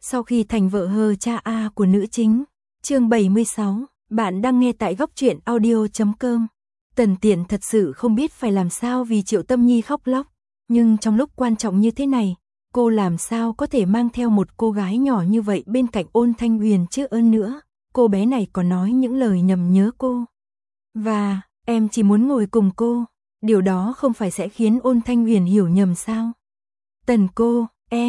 Sau khi thành vợ hờ cha A của nữ chính. Chương 76, bạn đang nghe tại góc truyện audio.com. Tần Tiện thật sự không biết phải làm sao vì Triệu Tâm Nhi khóc lóc, nhưng trong lúc quan trọng như thế này, cô làm sao có thể mang theo một cô gái nhỏ như vậy bên cạnh Ôn Thanh Huyền chứ ơn nữa, cô bé này còn nói những lời nhầm nhớ cô. Và, em chỉ muốn ngồi cùng cô, điều đó không phải sẽ khiến Ôn Thanh Huyền hiểu nhầm sao? Tần cô,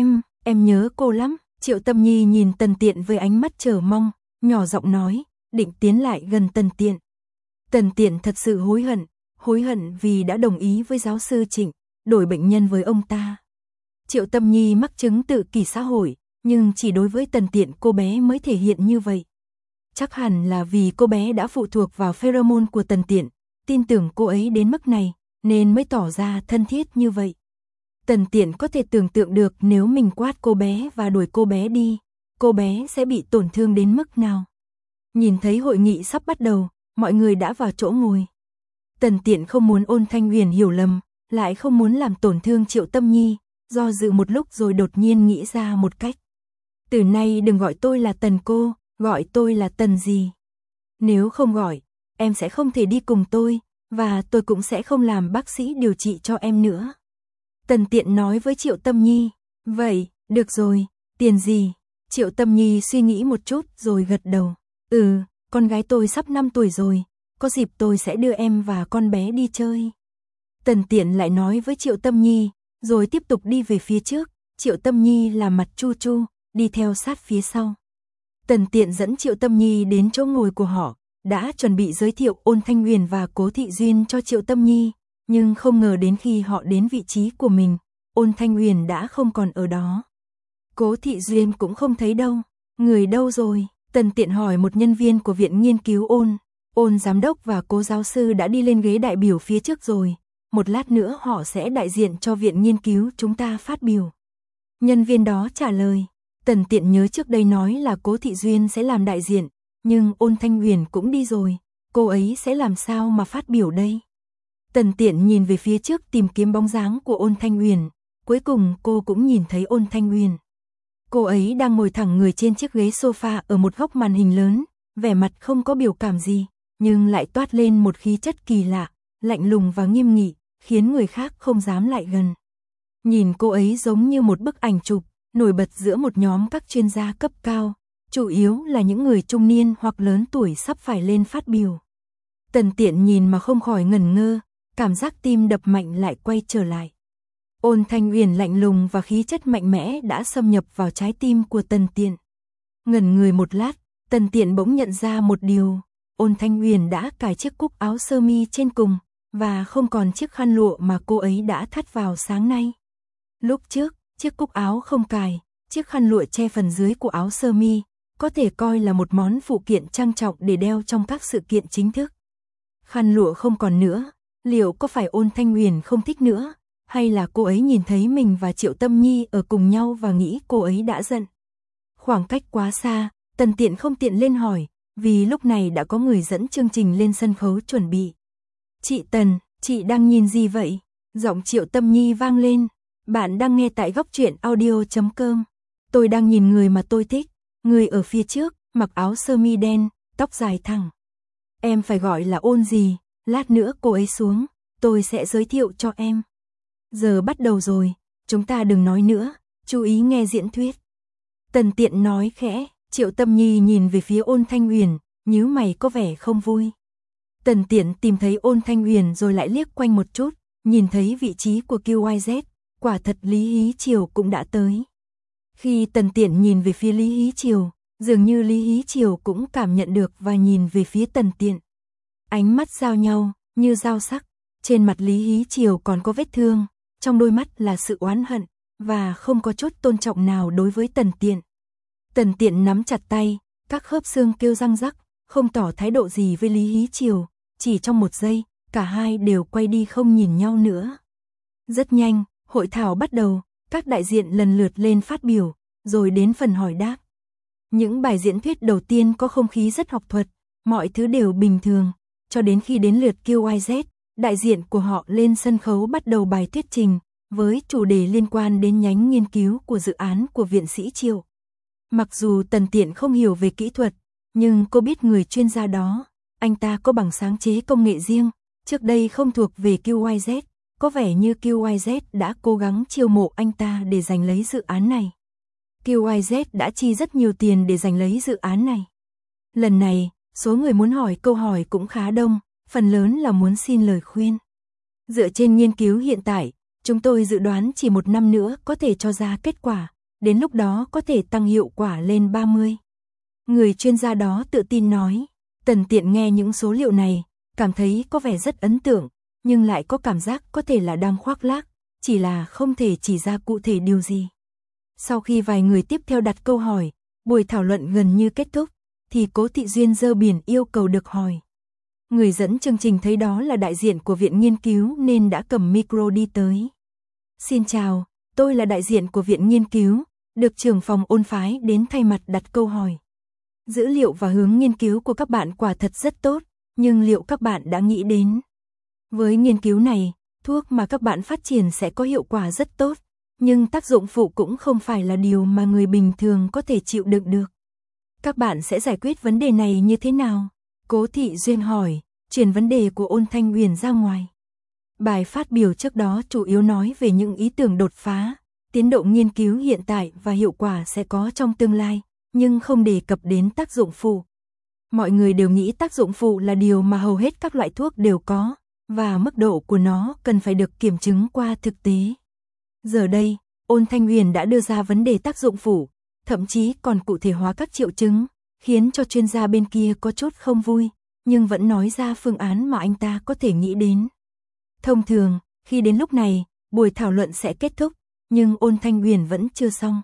em nhớ cô lắm. Triệu Tâm Nhi nhìn Tần Tiện với ánh mắt chờ mong, nhỏ giọng nói, định tiến lại gần Tần Tiện. Tần Tiện thật sự hối hận vì đã đồng ý với giáo sư Trịnh, đổi bệnh nhân với ông ta. Triệu Tâm Nhi mắc chứng tự kỷ xã hội, nhưng chỉ đối với Tần Tiện cô bé mới thể hiện như vậy. Chắc hẳn là vì cô bé đã phụ thuộc vào pheromone của Tần Tiện, tin tưởng cô ấy đến mức này, nên mới tỏ ra thân thiết như vậy. Tần Tiện có thể tưởng tượng được nếu mình quát cô bé và đuổi cô bé đi, cô bé sẽ bị tổn thương đến mức nào. Nhìn thấy hội nghị sắp bắt đầu, mọi người đã vào chỗ ngồi. Tần Tiện không muốn Ôn Thanh Huyền hiểu lầm, lại không muốn làm tổn thương Triệu Tâm Nhi, do dự một lúc rồi đột nhiên nghĩ ra một cách. Từ nay đừng gọi tôi là Tần cô, gọi tôi là Tần gì. Nếu không gọi, em sẽ không thể đi cùng tôi, và tôi cũng sẽ không làm bác sĩ điều trị cho em nữa. Tần Tiện nói với Triệu Tâm Nhi, vậy, được rồi, tiền gì? Triệu Tâm Nhi suy nghĩ một chút rồi gật đầu, con gái tôi sắp 5 tuổi rồi, có dịp tôi sẽ đưa em và con bé đi chơi. Tần Tiện lại nói với Triệu Tâm Nhi, rồi tiếp tục đi về phía trước, Triệu Tâm Nhi là mặt chu chu, đi theo sát phía sau. Tần Tiện dẫn Triệu Tâm Nhi đến chỗ ngồi của họ, đã chuẩn bị giới thiệu Ôn Thanh Huyền và Cố Thị Duyên cho Triệu Tâm Nhi. Nhưng không ngờ đến khi họ đến vị trí của mình, Ôn Thanh Huyền đã không còn ở đó. Cố Thị Duyên cũng không thấy đâu. Người đâu rồi? Tần Tiện hỏi một nhân viên của viện nghiên cứu Ôn giám đốc và Cố giáo sư đã đi lên ghế đại biểu phía trước rồi. Một lát nữa họ sẽ đại diện cho viện nghiên cứu chúng ta phát biểu. Nhân viên đó trả lời. Tần Tiện nhớ trước đây nói là Cố Thị Duyên sẽ làm đại diện, nhưng Ôn Thanh Huyền cũng đi rồi. Cô ấy sẽ làm sao mà phát biểu đây? Tần Tiện nhìn về phía trước tìm kiếm bóng dáng của Ôn Thanh Huyền, cuối cùng cô cũng nhìn thấy Ôn Thanh Huyền. Cô ấy đang ngồi thẳng người trên chiếc ghế sofa ở một góc màn hình lớn, vẻ mặt không có biểu cảm gì, nhưng lại toát lên một khí chất kỳ lạ, lạnh lùng và nghiêm nghị, khiến người khác không dám lại gần. Nhìn cô ấy giống như một bức ảnh chụp, nổi bật giữa một nhóm các chuyên gia cấp cao, chủ yếu là những người trung niên hoặc lớn tuổi sắp phải lên phát biểu. Tần Tiện nhìn mà không khỏi ngẩn ngơ, cảm giác tim đập mạnh lại quay trở lại. Ôn Thanh Huyền lạnh lùng và khí chất mạnh mẽ đã xâm nhập vào trái tim của Tần Tiện. Ngẩn người một lát, Tần Tiện bỗng nhận ra một điều, Ôn Thanh Huyền đã cài chiếc cúc áo sơ mi trên cùng, và không còn chiếc khăn lụa mà cô ấy đã thắt vào sáng nay. Lúc trước, chiếc cúc áo không cài, chiếc khăn lụa che phần dưới của áo sơ mi, có thể coi là một món phụ kiện trang trọng để đeo trong các sự kiện chính thức. Khăn lụa không còn nữa. Liệu có phải Ôn Thanh Huyền không thích nữa, hay là cô ấy nhìn thấy mình và Triệu Tâm Nhi ở cùng nhau và nghĩ cô ấy đã giận? Khoảng cách quá xa, Tần Tiện không tiện lên hỏi, vì lúc này đã có người dẫn chương trình lên sân khấu chuẩn bị. Chị Tần, chị đang nhìn gì vậy? Giọng Triệu Tâm Nhi vang lên. Bạn đang nghe tại góc truyện audio.com. Tôi đang nhìn người mà tôi thích, người ở phía trước, mặc áo sơ mi đen, tóc dài thẳng. Em phải gọi là Ôn gì? Lát nữa cô ấy xuống, tôi sẽ giới thiệu cho em. Giờ bắt đầu rồi, chúng ta đừng nói nữa, chú ý nghe diễn thuyết. Tần Tiện nói khẽ, Triệu Tâm Nhi nhìn về phía Ôn Thanh Huyền, nhíu mày có vẻ không vui. Tần Tiện tìm thấy Ôn Thanh Huyền rồi lại liếc quanh một chút, nhìn thấy vị trí của QYZ, quả thật Lý Hí Triều cũng đã tới. Khi Tần Tiện nhìn về phía Lý Hí Triều, dường như Lý Hí Triều cũng cảm nhận được và nhìn về phía Tần Tiện. Ánh mắt giao nhau, như dao sắc, trên mặt Lý Hí Triều còn có vết thương, trong đôi mắt là sự oán hận, và không có chút tôn trọng nào đối với Tần Tiện. Tần Tiện nắm chặt tay, các khớp xương kêu răng rắc, không tỏ thái độ gì với Lý Hí Triều, chỉ trong một giây, cả hai đều quay đi không nhìn nhau nữa. Rất nhanh, hội thảo bắt đầu, các đại diện lần lượt lên phát biểu, rồi đến phần hỏi đáp. Những bài diễn thuyết đầu tiên có không khí rất học thuật, mọi thứ đều bình thường. Cho đến khi đến lượt QYZ, đại diện của họ lên sân khấu bắt đầu bài thuyết trình, với chủ đề liên quan đến nhánh nghiên cứu của dự án của viện sĩ Triệu. Mặc dù Tần Tiện không hiểu về kỹ thuật, nhưng cô biết người chuyên gia đó, anh ta có bằng sáng chế công nghệ riêng, trước đây không thuộc về QYZ, có vẻ như QYZ đã cố gắng chiêu mộ anh ta để giành lấy dự án này. QYZ đã chi rất nhiều tiền để giành lấy dự án này. Lần này, số người muốn hỏi câu hỏi cũng khá đông, phần lớn là muốn xin lời khuyên. Dựa trên nghiên cứu hiện tại, chúng tôi dự đoán chỉ 1 năm nữa có thể cho ra kết quả, đến lúc đó có thể tăng hiệu quả lên 30. Người chuyên gia đó tự tin nói. Tần Tiện nghe những số liệu này, cảm thấy có vẻ rất ấn tượng, nhưng lại có cảm giác có thể là đang khoác lác, chỉ là không thể chỉ ra cụ thể điều gì. Sau khi vài người tiếp theo đặt câu hỏi, buổi thảo luận gần như kết thúc, thì Cố Thị Duyên giơ biển yêu cầu được hỏi. Người dẫn chương trình thấy đó là đại diện của viện nghiên cứu nên đã cầm micro đi tới. Xin chào, tôi là đại diện của viện nghiên cứu, được trưởng phòng Ôn phái đến thay mặt đặt câu hỏi. Dữ liệu và hướng nghiên cứu của các bạn quả thật rất tốt, nhưng liệu các bạn đã nghĩ đến? Với nghiên cứu này, thuốc mà các bạn phát triển sẽ có hiệu quả rất tốt, nhưng tác dụng phụ cũng không phải là điều mà người bình thường có thể chịu đựng được. Các bạn sẽ giải quyết vấn đề này như thế nào? Cố Thị Duyên hỏi, chuyển vấn đề của Ôn Thanh Uyển ra ngoài. Bài phát biểu trước đó chủ yếu nói về những ý tưởng đột phá, tiến độ nghiên cứu hiện tại và hiệu quả sẽ có trong tương lai, nhưng không đề cập đến tác dụng phụ. Mọi người đều nghĩ tác dụng phụ là điều mà hầu hết các loại thuốc đều có, và mức độ của nó cần phải được kiểm chứng qua thực tế. Giờ đây, Ôn Thanh Uyển đã đưa ra vấn đề tác dụng phụ, thậm chí còn cụ thể hóa các triệu chứng, khiến cho chuyên gia bên kia có chút không vui, nhưng vẫn nói ra phương án mà anh ta có thể nghĩ đến. Thông thường, khi đến lúc này, buổi thảo luận sẽ kết thúc, nhưng Ôn Thanh Uyển vẫn chưa xong.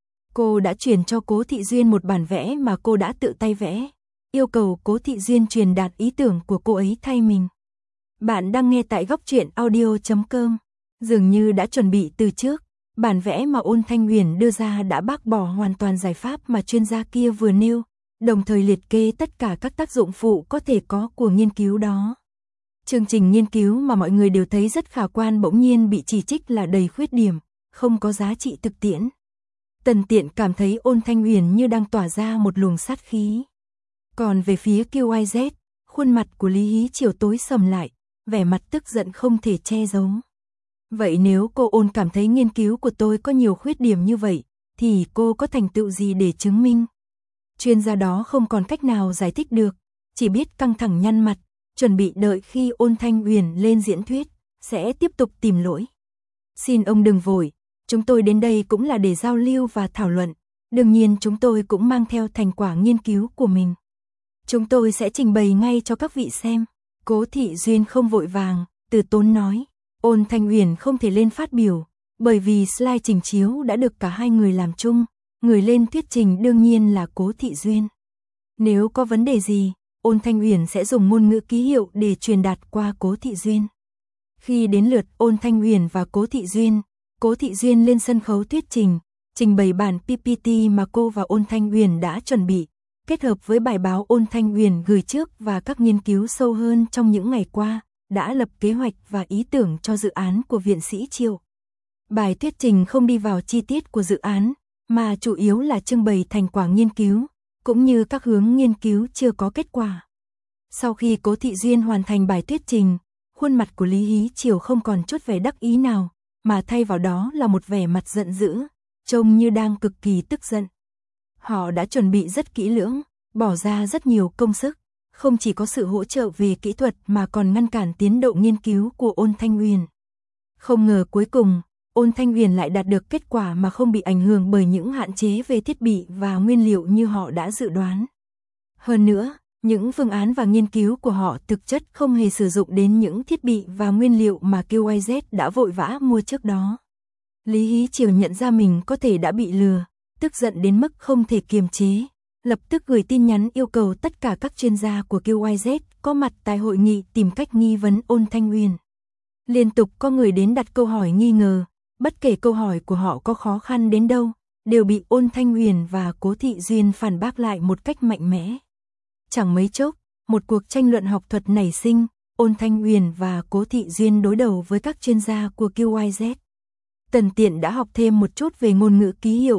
Cô đã chuyển cho Cố Thị Duyên một bản vẽ mà cô đã tự tay vẽ, yêu cầu Cố Thị Duyên truyền đạt ý tưởng của cô ấy thay mình. Bạn đang nghe tại Góc Truyện Audio.com. Dường như đã chuẩn bị từ trước, bản vẽ mà Ôn Thanh Uyển đưa ra đã bác bỏ hoàn toàn giải pháp mà chuyên gia kia vừa nêu, đồng thời liệt kê tất cả các tác dụng phụ có thể có của nghiên cứu đó. Chương trình nghiên cứu mà mọi người đều thấy rất khả quan bỗng nhiên bị chỉ trích là đầy khuyết điểm, không có giá trị thực tiễn. Tần Tiện cảm thấy Ôn Thanh Uyển như đang tỏa ra một luồng sát khí. Còn về phía QYZ, khuôn mặt của Lý Hí Chiều tối sầm lại, vẻ mặt tức giận không thể che giấu. Vậy nếu cô Ôn cảm thấy nghiên cứu của tôi có nhiều khuyết điểm như vậy, thì cô có thành tựu gì để chứng minh? Chuyên gia đó không còn cách nào giải thích được, chỉ biết căng thẳng nhăn mặt, chuẩn bị đợi khi Ôn Thanh Uyển lên diễn thuyết, sẽ tiếp tục tìm lỗi. Xin ông đừng vội, chúng tôi đến đây cũng là để giao lưu và thảo luận, đương nhiên chúng tôi cũng mang theo thành quả nghiên cứu của mình. Chúng tôi sẽ trình bày ngay cho các vị xem. Cố Thị Duyên không vội vàng, từ tốn nói. Ôn Thanh Uyển không thể lên phát biểu, bởi vì slide trình chiếu đã được cả hai người làm chung, người lên thuyết trình đương nhiên là Cố Thị Duyên. Nếu có vấn đề gì, Ôn Thanh Uyển sẽ dùng ngôn ngữ ký hiệu để truyền đạt qua Cố Thị Duyên. Khi đến lượt Ôn Thanh Uyển và Cố Thị Duyên lên sân khấu thuyết trình bày bản PPT mà cô và Ôn Thanh Uyển đã chuẩn bị, kết hợp với bài báo Ôn Thanh Uyển gửi trước và các nghiên cứu sâu hơn trong những ngày qua, đã lập kế hoạch và ý tưởng cho dự án của Viện Sĩ Chiêu. Bài thuyết trình không đi vào chi tiết của dự án, mà chủ yếu là trưng bày thành quả nghiên cứu, cũng như các hướng nghiên cứu chưa có kết quả. Sau khi Cố Thị Duyên hoàn thành bài thuyết trình, khuôn mặt của Lý Hí Chiều không còn chút vẻ đắc ý nào, mà thay vào đó là một vẻ mặt giận dữ, trông như đang cực kỳ tức giận. Họ đã chuẩn bị rất kỹ lưỡng, bỏ ra rất nhiều công sức, không chỉ có sự hỗ trợ về kỹ thuật mà còn ngăn cản tiến độ nghiên cứu của Ôn Thanh Uyển. Không ngờ cuối cùng, Ôn Thanh Uyển lại đạt được kết quả mà không bị ảnh hưởng bởi những hạn chế về thiết bị và nguyên liệu như họ đã dự đoán. Hơn nữa, những phương án và nghiên cứu của họ thực chất không hề sử dụng đến những thiết bị và nguyên liệu mà QYZ đã vội vã mua trước đó. Lý Hí Chiều nhận ra mình có thể đã bị lừa, tức giận đến mức không thể kiềm chế, lập tức gửi tin nhắn yêu cầu tất cả các chuyên gia của QYZ có mặt tại hội nghị tìm cách nghi vấn Ôn Thanh Uyển. Liên tục có người đến đặt câu hỏi nghi ngờ, bất kể câu hỏi của họ có khó khăn đến đâu, đều bị Ôn Thanh Uyển và Cố Thị Duyên phản bác lại một cách mạnh mẽ. Chẳng mấy chốc, một cuộc tranh luận học thuật nảy sinh, Ôn Thanh Uyển và Cố Thị Duyên đối đầu với các chuyên gia của QYZ. Tần Tiện đã học thêm một chút về ngôn ngữ ký hiệu,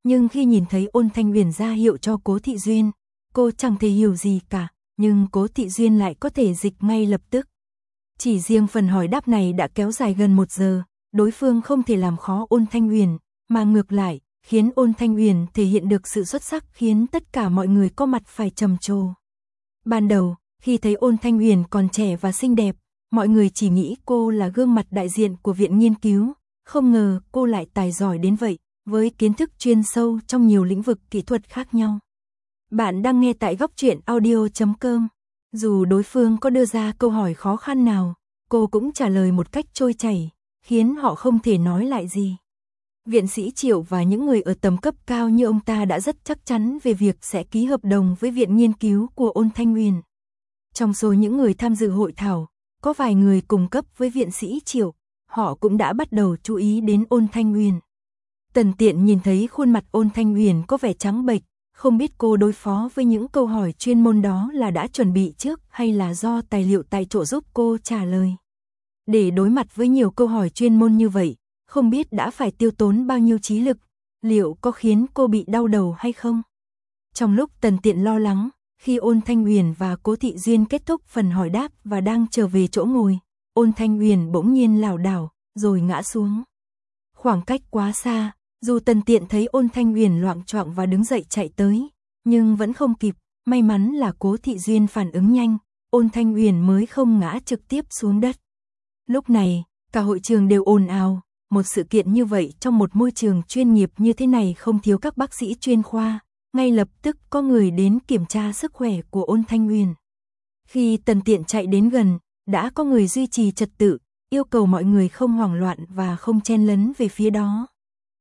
Nhưng khi nhìn thấy Ôn Thanh Uyển ra hiệu cho Cố Thị Duyên, cô chẳng thể hiểu gì cả, nhưng Cố Thị Duyên lại có thể dịch ngay lập tức. Chỉ riêng phần hỏi đáp này đã kéo dài gần 1 giờ, đối phương không thể làm khó Ôn Thanh Uyển, mà ngược lại, khiến Ôn Thanh Uyển thể hiện được sự xuất sắc khiến tất cả mọi người có mặt phải trầm trồ. Ban đầu, khi thấy Ôn Thanh Uyển còn trẻ và xinh đẹp, mọi người chỉ nghĩ cô là gương mặt đại diện của viện nghiên cứu, không ngờ cô lại tài giỏi đến vậy, với kiến thức chuyên sâu trong nhiều lĩnh vực kỹ thuật khác nhau. Bạn đang nghe tại góc truyện audio.com. Dù đối phương có đưa ra câu hỏi khó khăn nào, cô cũng trả lời một cách trôi chảy, khiến họ không thể nói lại gì. Viện sĩ Triệu và những người ở tầm cấp cao như ông ta đã rất chắc chắn về việc sẽ ký hợp đồng với viện nghiên cứu của Ôn Thanh Uyển. Trong số những người tham dự hội thảo, có vài người cùng cấp với viện sĩ Triệu, họ cũng đã bắt đầu chú ý đến Ôn Thanh Uyển. Tần Tiện nhìn thấy khuôn mặt Ôn Thanh Uyển có vẻ trắng bệch, không biết cô đối phó với những câu hỏi chuyên môn đó là đã chuẩn bị trước hay là do tài liệu tại chỗ giúp cô trả lời. Để đối mặt với nhiều câu hỏi chuyên môn như vậy, không biết đã phải tiêu tốn bao nhiêu trí lực, liệu có khiến cô bị đau đầu hay không? Trong lúc Tần Tiện lo lắng, khi Ôn Thanh Uyển và Cố Thị Duyên kết thúc phần hỏi đáp và đang trở về chỗ ngồi, Ôn Thanh Uyển bỗng nhiên lảo đảo, rồi ngã xuống. Khoảng cách quá xa, dù Tần Tiện thấy Ôn Thanh Uyển loạng choạng và đứng dậy chạy tới, nhưng vẫn không kịp, may mắn là Cố Thị Duyên phản ứng nhanh, Ôn Thanh Uyển mới không ngã trực tiếp xuống đất. Lúc này, cả hội trường đều ồn ào, một sự kiện như vậy trong một môi trường chuyên nghiệp như thế này không thiếu các bác sĩ chuyên khoa, ngay lập tức có người đến kiểm tra sức khỏe của Ôn Thanh Uyển. Khi Tần Tiện chạy đến gần, đã có người duy trì trật tự, yêu cầu mọi người không hoảng loạn và không chen lấn về phía đó.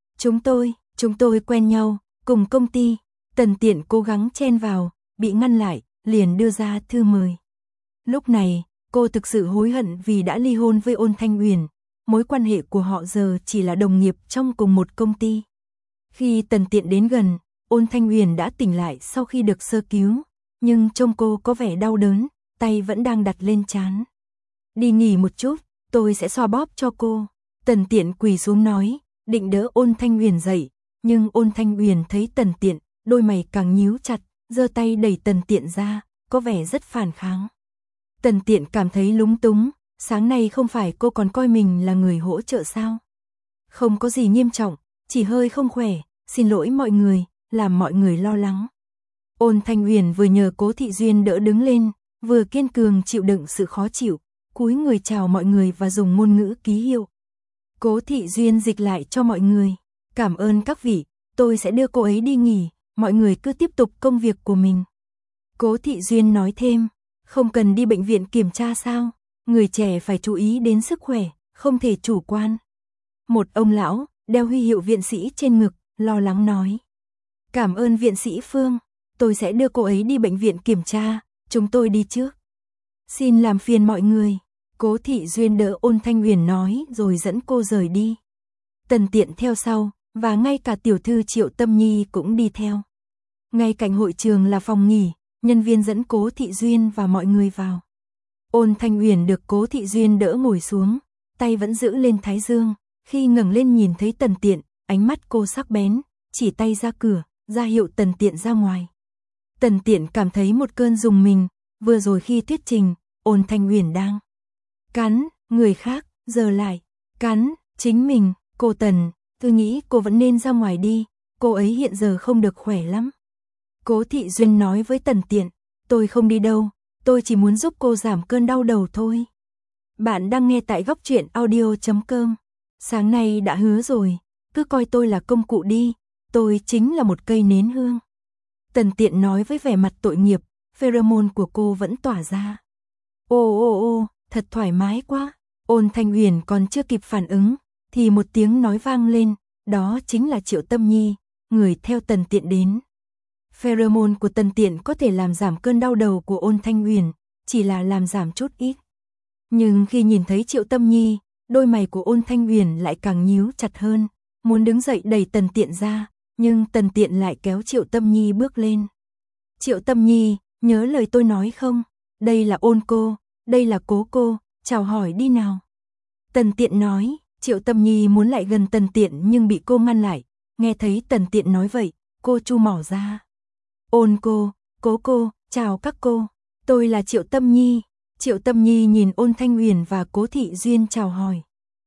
Chúng tôi quen nhau, cùng công ty. Tần Tiện cố gắng chen vào, bị ngăn lại, liền đưa ra thư mời. Lúc này, cô thực sự hối hận vì đã ly hôn với Ôn Thanh Uyển, mối quan hệ của họ giờ chỉ là đồng nghiệp trong cùng một công ty. Khi Tần Tiện đến gần, Ôn Thanh Uyển đã tỉnh lại sau khi được sơ cứu, nhưng trông cô có vẻ đau đớn, tay vẫn đang đặt lên trán. Đi nghỉ một chút, tôi sẽ xoa bóp cho cô. Tần Tiện quỳ xuống nói, định đỡ Ôn Thanh Uyển dậy, nhưng Ôn Thanh Uyển thấy Tần Tiện, đôi mày càng nhíu chặt, giơ tay đẩy Tần Tiện ra, có vẻ rất phản kháng. Tần Tiện cảm thấy lúng túng, sáng nay không phải cô còn coi mình là người hỗ trợ sao? Không có gì nghiêm trọng, chỉ hơi không khỏe, xin lỗi mọi người, làm mọi người lo lắng. Ôn Thanh Uyển vừa nhờ Cố Thị Duyên đỡ đứng lên, vừa kiên cường chịu đựng sự khó chịu, cúi người chào mọi người và dùng ngôn ngữ ký hiệu. Cố Thị Duyên dịch lại cho mọi người, cảm ơn các vị, tôi sẽ đưa cô ấy đi nghỉ, mọi người cứ tiếp tục công việc của mình. Cố Thị Duyên nói thêm, không cần đi bệnh viện kiểm tra sao, người trẻ phải chú ý đến sức khỏe, không thể chủ quan. Một ông lão, đeo huy hiệu viện sĩ trên ngực, lo lắng nói. Cảm ơn viện sĩ Phương, tôi sẽ đưa cô ấy đi bệnh viện kiểm tra, chúng tôi đi trước. Xin làm phiền mọi người, Cố Thị Duyên đỡ Ôn Thanh Uyển nói rồi dẫn cô rời đi. Tần Tiện theo sau, và ngay cả tiểu thư Triệu Tâm Nhi cũng đi theo. Ngay cạnh hội trường là phòng nghỉ, nhân viên dẫn Cố Thị Duyên và mọi người vào. Ôn Thanh Uyển được Cố Thị Duyên đỡ ngồi xuống, tay vẫn giữ lên thái dương, khi ngẩng lên nhìn thấy Tần Tiện, ánh mắt cô sắc bén, chỉ tay ra cửa, ra hiệu Tần Tiện ra ngoài. Tần Tiện cảm thấy một cơn rùng mình, vừa rồi khi thuyết trình, Ôn Thanh Uyển đang cắn người khác, giờ lại cắn chính mình. Cô Tần, tôi nghĩ cô vẫn nên ra ngoài đi, cô ấy hiện giờ không được khỏe lắm. Cố Thị Duyên nói với Tần Tiện, tôi không đi đâu, tôi chỉ muốn giúp cô giảm cơn đau đầu thôi. Bạn đang nghe tại góc truyện audio.com. Sáng nay đã hứa rồi, cứ coi tôi là công cụ đi, tôi chính là một cây nến hương. Tần Tiện nói với vẻ mặt tội nghiệp, pheromone của cô vẫn tỏa ra. Ô, thật thoải mái quá. Ôn Thanh Uyển còn chưa kịp phản ứng, thì một tiếng nói vang lên, đó chính là Triệu Tâm Nhi, người theo Tần Tiện đến. Pheromone của Tần Tiện có thể làm giảm cơn đau đầu của Ôn Thanh Uyển, chỉ là làm giảm chút ít. Nhưng khi nhìn thấy Triệu Tâm Nhi, đôi mày của Ôn Thanh Uyển lại càng nhíu chặt hơn, muốn đứng dậy đẩy Tần Tiện ra, nhưng Tần Tiện lại kéo Triệu Tâm Nhi bước lên. Triệu Tâm Nhi, nhớ lời tôi nói không? Đây là Ôn cô, đây là Cố cô, chào hỏi đi nào. Tần Tiện nói, Triệu Tâm Nhi muốn lại gần Tần Tiện nhưng bị cô ngăn lại, Nghe thấy Tần Tiện nói vậy, cô chu mỏ ra. Ôn cô, Cố cô, chào các cô, tôi là Triệu Tâm Nhi. Triệu Tâm Nhi nhìn Ôn Thanh Huyền và Cố Thị Duyên chào hỏi.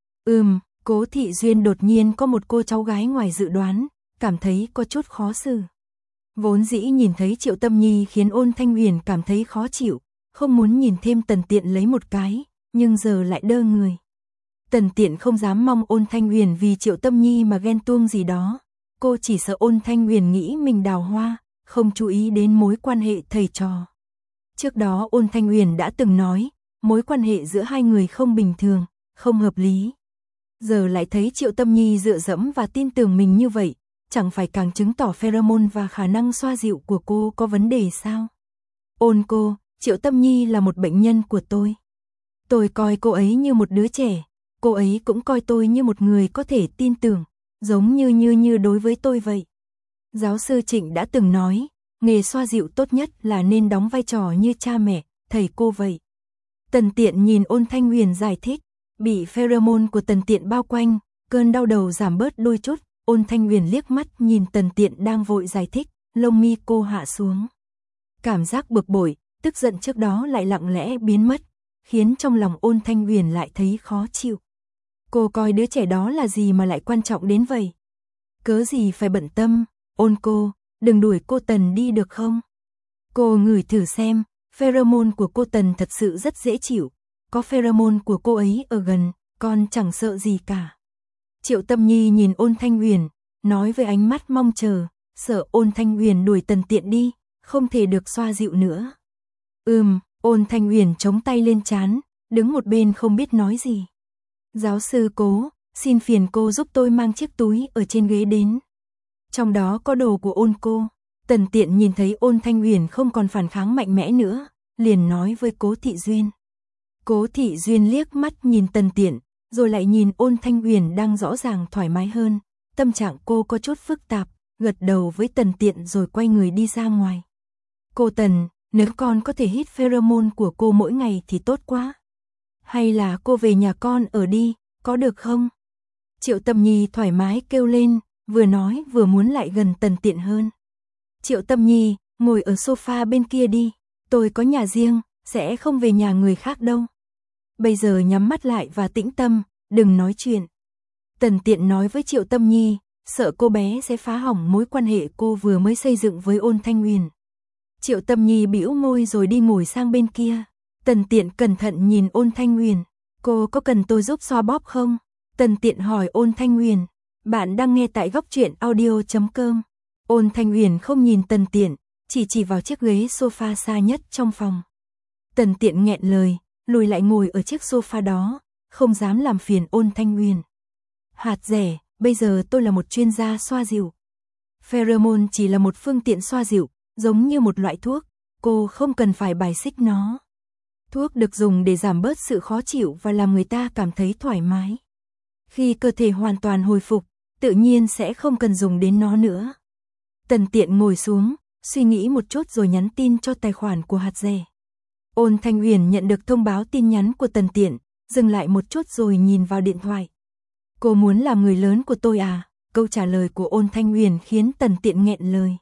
Cố Thị Duyên đột nhiên có một cô cháu gái ngoài dự đoán, cảm thấy có chút khó xử. Vốn dĩ nhìn thấy Triệu Tâm Nhi khiến Ôn Thanh Huyền cảm thấy khó chịu, không muốn nhìn thêm Tần Tiện lấy một cái, nhưng giờ lại đơ người. Tần Tiện không dám mong Ôn Thanh Huyền vì Triệu Tâm Nhi mà ghen tuông gì đó, cô chỉ sợ Ôn Thanh Huyền nghĩ mình đào hoa, không chú ý đến mối quan hệ thầy trò. Trước đó Ôn Thanh Huyền đã từng nói, mối quan hệ giữa hai người không bình thường, không hợp lý. Giờ lại thấy Triệu Tâm Nhi dựa dẫm và tin tưởng mình như vậy, chẳng phải càng chứng tỏ pheromone và khả năng xoa dịu của cô có vấn đề sao? Ôn cô, Triệu Tâm Nhi là một bệnh nhân của tôi. Tôi coi cô ấy như một đứa trẻ, cô ấy cũng coi tôi như một người có thể tin tưởng, giống như đối với tôi vậy. Giáo sư Trịnh đã từng nói, nghề xoa dịu tốt nhất là nên đóng vai trò như cha mẹ, thầy cô vậy. Tần Tiện nhìn Ôn Thanh Huyền giải thích, bị pheromone của Tần Tiện bao quanh, cơn đau đầu giảm bớt đôi chút. Ôn Thanh Huyền liếc mắt nhìn Tần Tiện đang vội giải thích, lông mi cô hạ xuống. Cảm giác bực bội, tức giận trước đó lại lặng lẽ biến mất, khiến trong lòng Ôn Thanh Huyền lại thấy khó chịu. Cô coi đứa trẻ đó là gì mà lại quan trọng đến vậy? Cớ gì phải bận tâm, Ôn cô, đừng đuổi cô Tần đi được không? Cô ngửi thử xem, pheromone của cô Tần thật sự rất dễ chịu, có pheromone của cô ấy ở gần, con chẳng sợ gì cả. Triệu Tâm Nhi nhìn Ôn Thanh Huyền, nói với ánh mắt mong chờ, sợ Ôn Thanh Huyền đuổi Tần Tiện đi, không thể được xoa dịu nữa. Ôn Thanh Huyền chống tay lên trán, đứng một bên không biết nói gì. Giáo sư Cố, xin phiền cô giúp tôi mang chiếc túi ở trên ghế đến. Trong đó có đồ của Ôn cô. Tần Tiện nhìn thấy Ôn Thanh Huyền không còn phản kháng mạnh mẽ nữa, liền nói với Cố Thị Duyên. Cố Thị Duyên liếc mắt nhìn Tần Tiện, rồi lại nhìn Ôn Thanh Huyền đang rõ ràng thoải mái hơn, tâm trạng cô có chút phức tạp, gật đầu với Tần Tiện rồi quay người đi ra ngoài. Cô Tần, nếu con có thể hít pheromone của cô mỗi ngày thì tốt quá. Hay là cô về nhà con ở đi, có được không? Triệu Tâm Nhi thoải mái kêu lên, vừa nói vừa muốn lại gần Tần Tiện hơn. Triệu Tâm Nhi, ngồi ở sofa bên kia đi, tôi có nhà riêng, sẽ không về nhà người khác đâu. Bây giờ nhắm mắt lại và tĩnh tâm, đừng nói chuyện. Tần Tiện nói với Triệu Tâm Nhi, sợ cô bé sẽ phá hỏng mối quan hệ cô vừa mới xây dựng với Ôn Thanh Huyền. Triệu Tâm Nhi bĩu môi rồi đi ngồi sang bên kia. Tần Tiện cẩn thận nhìn Ôn Thanh Huyền, cô có cần tôi giúp xoa bóp không? Tần Tiện hỏi Ôn Thanh Huyền. Bạn đang nghe tại góc truyện audio.com. Ôn Thanh Huyền không nhìn Tần Tiện, chỉ vào chiếc ghế sofa xa nhất trong phòng. Tần Tiện nghẹn lời, lùi lại ngồi ở chiếc sofa đó, không dám làm phiền Ôn Thanh Huyền. Hạt rẻ, bây giờ tôi là một chuyên gia xoa dịu. Pheromone chỉ là một phương tiện xoa dịu, giống như một loại thuốc, cô không cần phải bài xích nó. Thuốc được dùng để giảm bớt sự khó chịu và làm người ta cảm thấy thoải mái. Khi cơ thể hoàn toàn hồi phục, tự nhiên sẽ không cần dùng đến nó nữa. Tần Tiện ngồi xuống, suy nghĩ một chút rồi nhắn tin cho tài khoản của hạt rẻ. Ôn Thanh Huyền nhận được thông báo tin nhắn của Tần Tiện, dừng lại một chút rồi nhìn vào điện thoại. Cô muốn làm người lớn của tôi à? Câu trả lời của Ôn Thanh Huyền khiến Tần Tiện nghẹn lời.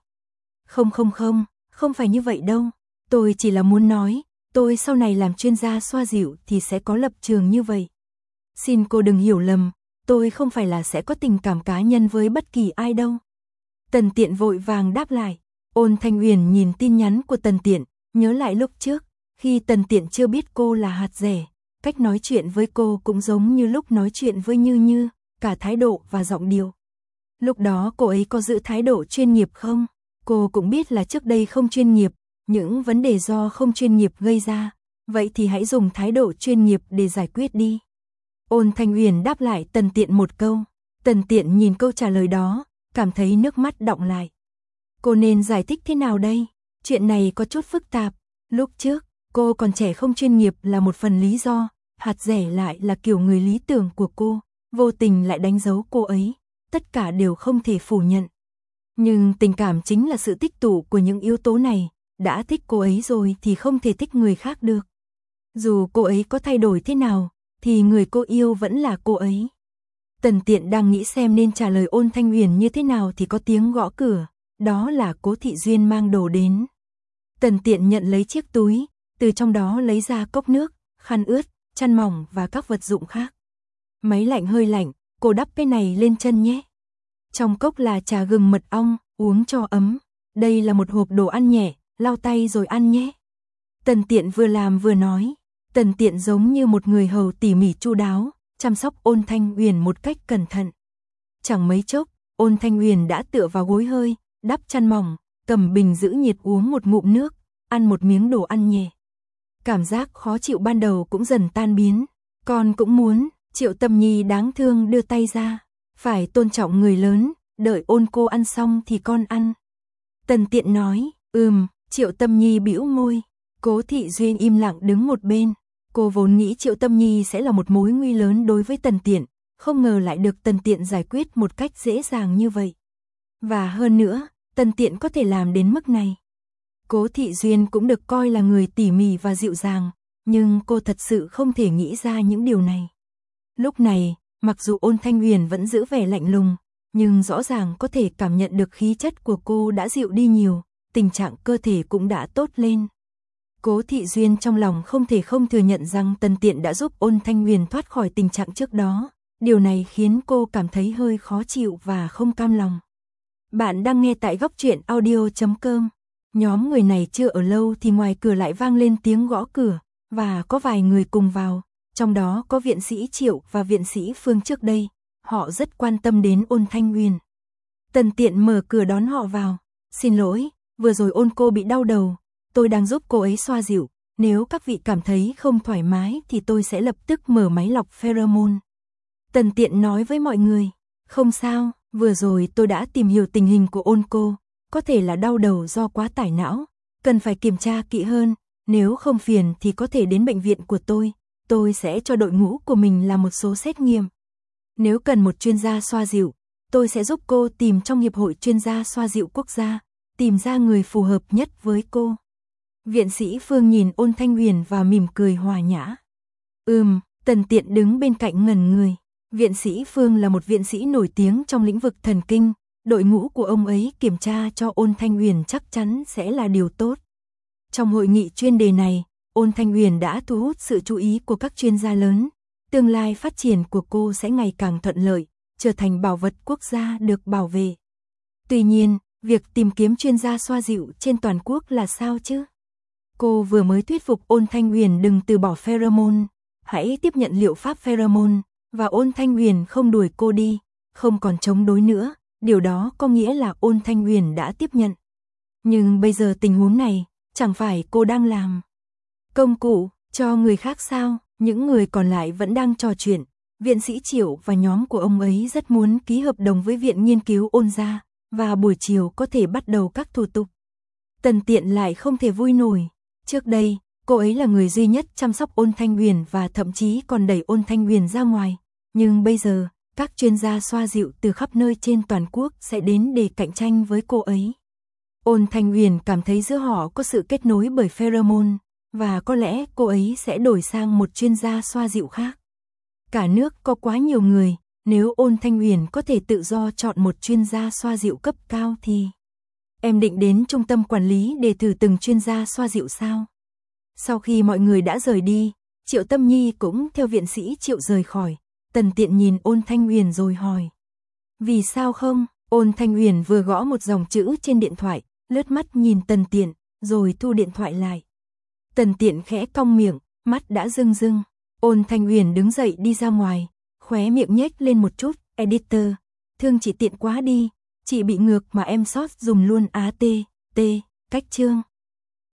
Không phải như vậy đâu. Tôi chỉ là muốn nói, tôi sau này làm chuyên gia xoa dịu thì sẽ có lập trường như vậy. Xin cô đừng hiểu lầm, tôi không phải là sẽ có tình cảm cá nhân với bất kỳ ai đâu. Tần Tiện vội vàng đáp lại. Ôn Thanh Huyền nhìn tin nhắn của Tần Tiện, nhớ lại lúc trước, khi Tần Tiện chưa biết cô là hạt rẻ, cách nói chuyện với cô cũng giống như lúc nói chuyện với Như Như, cả thái độ và giọng điệu. Lúc đó cô ấy có giữ thái độ chuyên nghiệp không? Cô cũng biết là trước đây không chuyên nghiệp, những vấn đề do không chuyên nghiệp gây ra, vậy thì hãy dùng thái độ chuyên nghiệp để giải quyết đi. Ôn Thanh Huyền đáp lại Tần Tiện một câu. Tần Tiện nhìn câu trả lời đó, cảm thấy nước mắt đọng lại. Cô nên giải thích thế nào đây? Chuyện này có chút phức tạp. Lúc trước, cô còn trẻ không chuyên nghiệp là một phần lý do, hạt rẻ lại là kiểu người lý tưởng của cô, vô tình lại đánh dấu cô ấy. Tất cả đều không thể phủ nhận. Nhưng tình cảm chính là sự tích tụ của những yếu tố này, đã thích cô ấy rồi thì không thể thích người khác được. Dù cô ấy có thay đổi thế nào, thì người cô yêu vẫn là cô ấy. Tần Tiện đang nghĩ xem nên trả lời Ôn Thanh Huyền như thế nào thì có tiếng gõ cửa, đó là Cố Thị Duyên mang đồ đến. Tần Tiện nhận lấy chiếc túi, từ trong đó lấy ra cốc nước, khăn ướt, chăn mỏng và các vật dụng khác. Máy lạnh hơi lạnh, cô đắp cái này lên chân nhé. Trong cốc là trà gừng mật ong, uống cho ấm. Đây là một hộp đồ ăn nhẹ, lau tay rồi ăn nhé. Tần Tiện vừa làm vừa nói. Tần Tiện giống như một người hầu tỉ mỉ chu đáo, chăm sóc Ôn Thanh Huyền một cách cẩn thận. Chẳng mấy chốc, Ôn Thanh Huyền đã tựa vào gối hơi, đắp chăn mỏng, cầm bình giữ nhiệt uống một ngụm nước, ăn một miếng đồ ăn nhẹ. Cảm giác khó chịu ban đầu cũng dần tan biến. Con cũng muốn, Triệu Tâm Nhi đáng thương đưa tay ra. Phải tôn trọng người lớn, đợi Ôn cô ăn xong thì con ăn. Tần Tiện nói, Triệu Tâm Nhi bĩu môi. Cố Thị Duyên im lặng đứng một bên. Cô vốn nghĩ Triệu Tâm Nhi sẽ là một mối nguy lớn đối với Tần Tiện, không ngờ lại được Tần Tiện giải quyết một cách dễ dàng như vậy. Và hơn nữa, Tần Tiện có thể làm đến mức này. Cố Thị Duyên cũng được coi là người tỉ mỉ và dịu dàng, nhưng cô thật sự không thể nghĩ ra những điều này. Lúc này, mặc dù Ôn Thanh Huyền vẫn giữ vẻ lạnh lùng, nhưng rõ ràng có thể cảm nhận được khí chất của cô đã dịu đi nhiều, tình trạng cơ thể cũng đã tốt lên. Cố Thị Duyên trong lòng không thể không thừa nhận rằng Tần Tiện đã giúp Ôn Thanh Huyền thoát khỏi tình trạng trước đó. Điều này khiến cô cảm thấy hơi khó chịu và không cam lòng. Bạn đang nghe tại góc truyện audio.com. Nhóm người này chưa ở lâu thì ngoài cửa lại vang lên tiếng gõ cửa, và có vài người cùng vào, trong đó có viện sĩ Triệu và viện sĩ Phương trước đây. Họ rất quan tâm đến Ôn Thanh Huyền. Tần Tiện mở cửa đón họ vào. Xin lỗi, vừa rồi Ôn cô bị đau đầu. Tôi đang giúp cô ấy xoa dịu. Nếu các vị cảm thấy không thoải mái thì tôi sẽ lập tức mở máy lọc pheromone. Tần Tiện nói với mọi người. Không sao, vừa rồi tôi đã tìm hiểu tình hình của Ôn cô. Có thể là đau đầu do quá tải não. Cần phải kiểm tra kỹ hơn. Nếu không phiền thì có thể đến bệnh viện của tôi. Tôi sẽ cho đội ngũ của mình làm một số xét nghiệm. Nếu cần một chuyên gia xoa dịu, tôi sẽ giúp cô tìm trong Hiệp hội chuyên gia xoa dịu quốc gia, tìm ra người phù hợp nhất với cô. Viện sĩ Phương nhìn Ôn Thanh Huyền và mỉm cười hòa nhã. Tần Tiện đứng bên cạnh ngẩn người. Viện sĩ Phương là một viện sĩ nổi tiếng trong lĩnh vực thần kinh, đội ngũ của ông ấy kiểm tra cho Ôn Thanh Huyền chắc chắn sẽ là điều tốt. Trong hội nghị chuyên đề này, Ôn Thanh Huyền đã thu hút sự chú ý của các chuyên gia lớn. Tương lai phát triển của cô sẽ ngày càng thuận lợi, trở thành bảo vật quốc gia được bảo vệ. Tuy nhiên, việc tìm kiếm chuyên gia xoa dịu trên toàn quốc là sao chứ? Cô vừa mới thuyết phục Ôn Thanh Huyền đừng từ bỏ pheromone, hãy tiếp nhận liệu pháp pheromone, và Ôn Thanh Huyền không đuổi cô đi, không còn chống đối nữa, điều đó có nghĩa là Ôn Thanh Huyền đã tiếp nhận. Nhưng bây giờ tình huống này, chẳng phải cô đang làm công cụ cho người khác sao? Những người còn lại vẫn đang trò chuyện. Viện sĩ Triệu và nhóm của ông ấy rất muốn ký hợp đồng với viện nghiên cứu Ôn gia, và buổi chiều có thể bắt đầu các thủ tục. Tần Tiện lại không thể vui nổi. Trước đây, cô ấy là người duy nhất chăm sóc Ôn Thanh Huyền và thậm chí còn đẩy Ôn Thanh Huyền ra ngoài. Nhưng bây giờ, các chuyên gia xoa dịu từ khắp nơi trên toàn quốc sẽ đến để cạnh tranh với cô ấy. Ôn Thanh Huyền cảm thấy giữa họ có sự kết nối bởi pheromone, và có lẽ cô ấy sẽ đổi sang một chuyên gia xoa dịu khác. Cả nước có quá nhiều người, nếu Ôn Thanh Huyền có thể tự do chọn một chuyên gia xoa dịu cấp cao thì... Em định đến trung tâm quản lý để thử từng chuyên gia xoa dịu sao? Sau khi mọi người đã rời đi, Triệu Tâm Nhi cũng theo viện sĩ Triệu rời khỏi. Tần Tiện nhìn Ôn Thanh Huyền rồi hỏi. Vì sao không? Ôn Thanh Huyền vừa gõ một dòng chữ trên điện thoại, lướt mắt nhìn Tần Tiện, rồi thu điện thoại lại. Tần Tiện khẽ cong miệng, mắt đã rưng rưng. Ôn Thanh Huyền đứng dậy đi ra ngoài, khóe miệng nhếch lên một chút. Editor, thương chị Tiện quá đi, chị bị ngược mà em sót dùng luôn á. Cách chương.